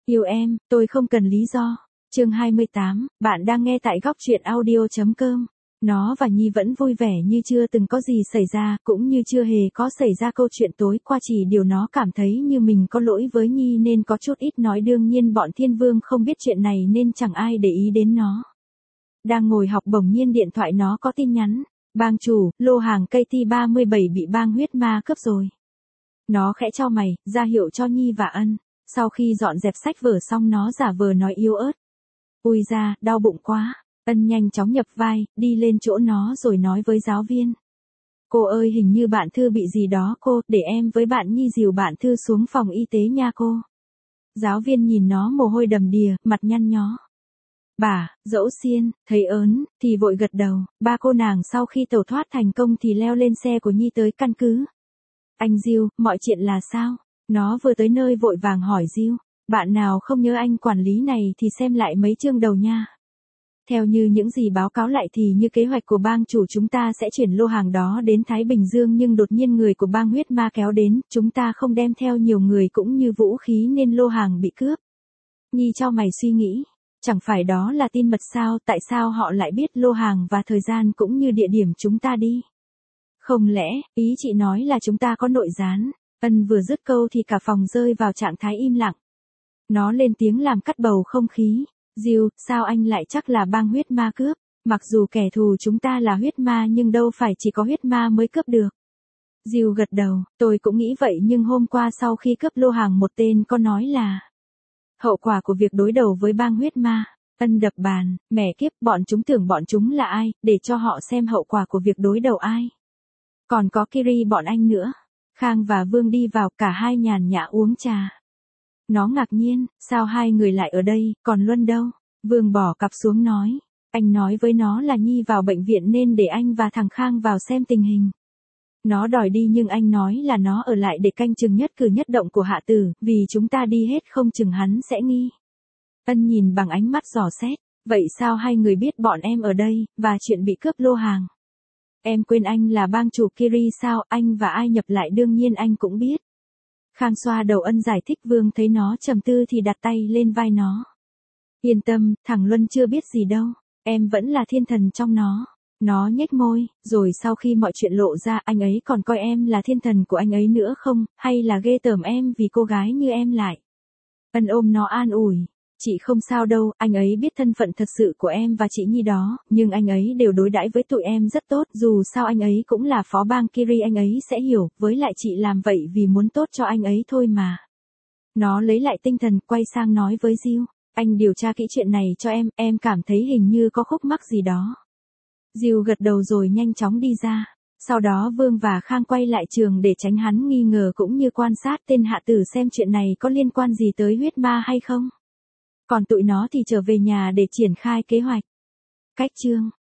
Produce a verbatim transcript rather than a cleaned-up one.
Yêu em, tôi không cần lý do. Chương hai mươi tám, bạn đang nghe tại góc truyện audio chấm com. Nó và Nhi vẫn vui vẻ như chưa từng có gì xảy ra, cũng như chưa hề có xảy ra câu chuyện tối qua, chỉ điều nó cảm thấy như mình có lỗi với Nhi nên có chút ít nói. Đương nhiên bọn Thiên Vương không biết chuyện này nên chẳng ai để ý đến nó. Đang ngồi học bỗng nhiên điện thoại nó có tin nhắn. Bang chủ, lô hàng cây ti ba mươi bảy bị bang huyết ma cướp rồi. Nó khẽ chau mày, ra hiệu cho Nhi và Ân. Sau khi dọn dẹp sách vở xong nó giả vờ nói yếu ớt. Ui da, đau bụng quá. Ân nhanh chóng nhập vai, đi lên chỗ nó rồi nói với giáo viên. Cô ơi, hình như bạn Thư bị gì đó cô, để em với bạn Nhi dìu bạn Thư xuống phòng y tế nha cô. Giáo viên nhìn nó mồ hôi đầm đìa, mặt nhăn nhó. Bà, dẫu xiên, thấy ớn, thì vội gật đầu. Ba cô nàng sau khi tẩu thoát thành công thì leo lên xe của Nhi tới căn cứ. Anh Diêu, mọi chuyện là sao? Nó vừa tới nơi vội vàng hỏi Diêu. Bạn nào không nhớ anh quản lý này thì xem lại mấy chương đầu nha. Theo như những gì báo cáo lại thì như kế hoạch của bang chủ chúng ta sẽ chuyển lô hàng đó đến Thái Bình Dương, nhưng đột nhiên người của bang huyết ma kéo đến, chúng ta không đem theo nhiều người cũng như vũ khí nên lô hàng bị cướp. Nhi chau mày suy nghĩ, chẳng phải đó là tin mật sao, tại sao họ lại biết lô hàng và thời gian cũng như địa điểm chúng ta đi? Không lẽ, ý chị nói là chúng ta có nội gián? Ân vừa dứt câu thì cả phòng rơi vào trạng thái im lặng. Nó lên tiếng làm cắt bầu không khí. Diêu, sao anh lại chắc là bang huyết ma cướp? Mặc dù kẻ thù chúng ta là huyết ma nhưng đâu phải chỉ có huyết ma mới cướp được. Diêu gật đầu, tôi cũng nghĩ vậy, nhưng hôm qua sau khi cướp lô hàng một tên có nói là hậu quả của việc đối đầu với bang huyết ma. Ân đập bàn, mẹ kiếp, bọn chúng tưởng bọn chúng là ai, để cho họ xem hậu quả của việc đối đầu ai. Còn có Kiri bọn anh nữa. Khang và Vương đi vào, cả hai nhàn nhã uống trà. Nó ngạc nhiên, sao hai người lại ở đây, còn Luân đâu? Vương bỏ cặp xuống nói. Anh nói với nó là Nhi vào bệnh viện nên để anh và thằng Khang vào xem tình hình. Nó đòi đi nhưng anh nói là nó ở lại để canh chừng nhất cử nhất động của Hạ Tử, vì chúng ta đi hết không chừng hắn sẽ nghi. Ân nhìn bằng ánh mắt dò xét. Vậy sao hai người biết bọn em ở đây, và chuyện bị cướp lô hàng? Em quên anh là bang chủ Kiri sao, anh và ai nhập lại đương nhiên anh cũng biết. Khang xoa đầu Ân giải thích. Vương thấy nó trầm tư thì đặt tay lên vai nó. Yên tâm, thằng Luân chưa biết gì đâu, em vẫn là thiên thần trong nó. Nó nhếch môi, rồi sau khi mọi chuyện lộ ra, anh ấy còn coi em là thiên thần của anh ấy nữa không, hay là ghê tởm em vì cô gái như em lại. Ân ôm nó an ủi. Chị không sao đâu, anh ấy biết thân phận thật sự của em và chị Nhi đó, nhưng anh ấy đều đối đãi với tụi em rất tốt, dù sao anh ấy cũng là phó bang Kiri, anh ấy sẽ hiểu, với lại chị làm vậy vì muốn tốt cho anh ấy thôi mà. Nó lấy lại tinh thần, quay sang nói với Diêu, anh điều tra kỹ chuyện này cho em, em cảm thấy hình như có khúc mắc gì đó. Diêu gật đầu rồi nhanh chóng đi ra. Sau đó Vương và Khang quay lại trường để tránh hắn nghi ngờ cũng như quan sát tên Hạ Tử xem chuyện này có liên quan gì tới huyết ma hay không. Còn tụi nó thì trở về nhà để triển khai kế hoạch. Cách chương